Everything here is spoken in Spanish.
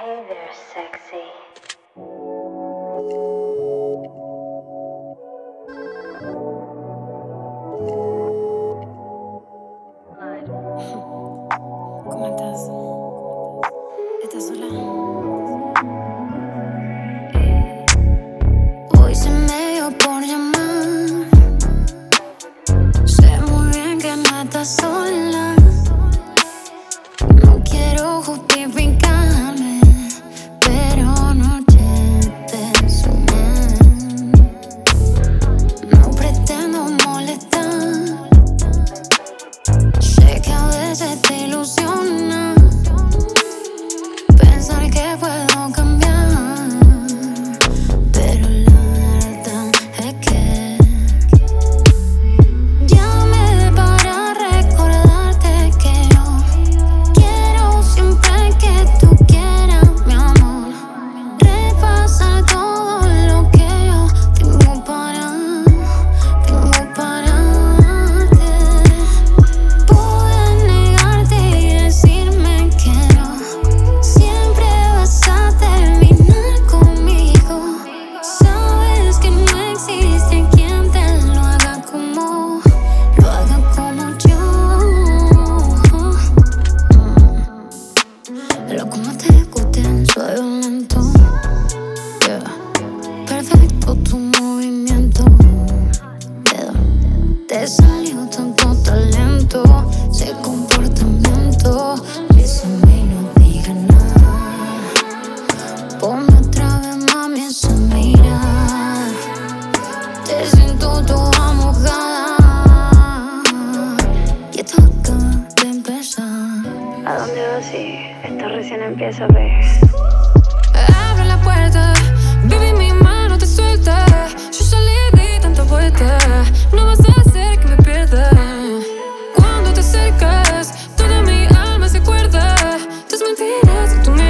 Hey there, sexy. ¿Cómo estás? ¿Estás sola? Hoy se me dio por llamar. Sé muy bien que no estás sola. No quiero justificarme, pero anoche te sumé. No pretendo molestar. Sé que a veces te ilusiona pensar que puedo cambiar, pero la verdad es que llamé para recordarte que yo quiero siempre que tú quieras, mi amor. Repasar todo lo que yo tengo para darte. Puedes negarte y decirme que no. Siempre vas a terminar conmigo. Sabes que no existe quien te lo haga como yo. Lo como te guste, soy violento. Yeah. Perfecto tu movimiento. Dedo. Te salió tanto talento. Ese comportamiento me hizo a mí no diga nada. Ponme otra vez, mami, esa mirada. Te siento toda mojada. Y esto acaba de empezar. ¿A dónde vas? Sí, esto recién empieza, babe. Abre la puerta, baby, mi mano te suelta. Yo ya le di tanta vuelta. No vas a hacer que me pierda. Cuando te acercas, toda mi alma se acuerda. Tus mentiras y tu miedo.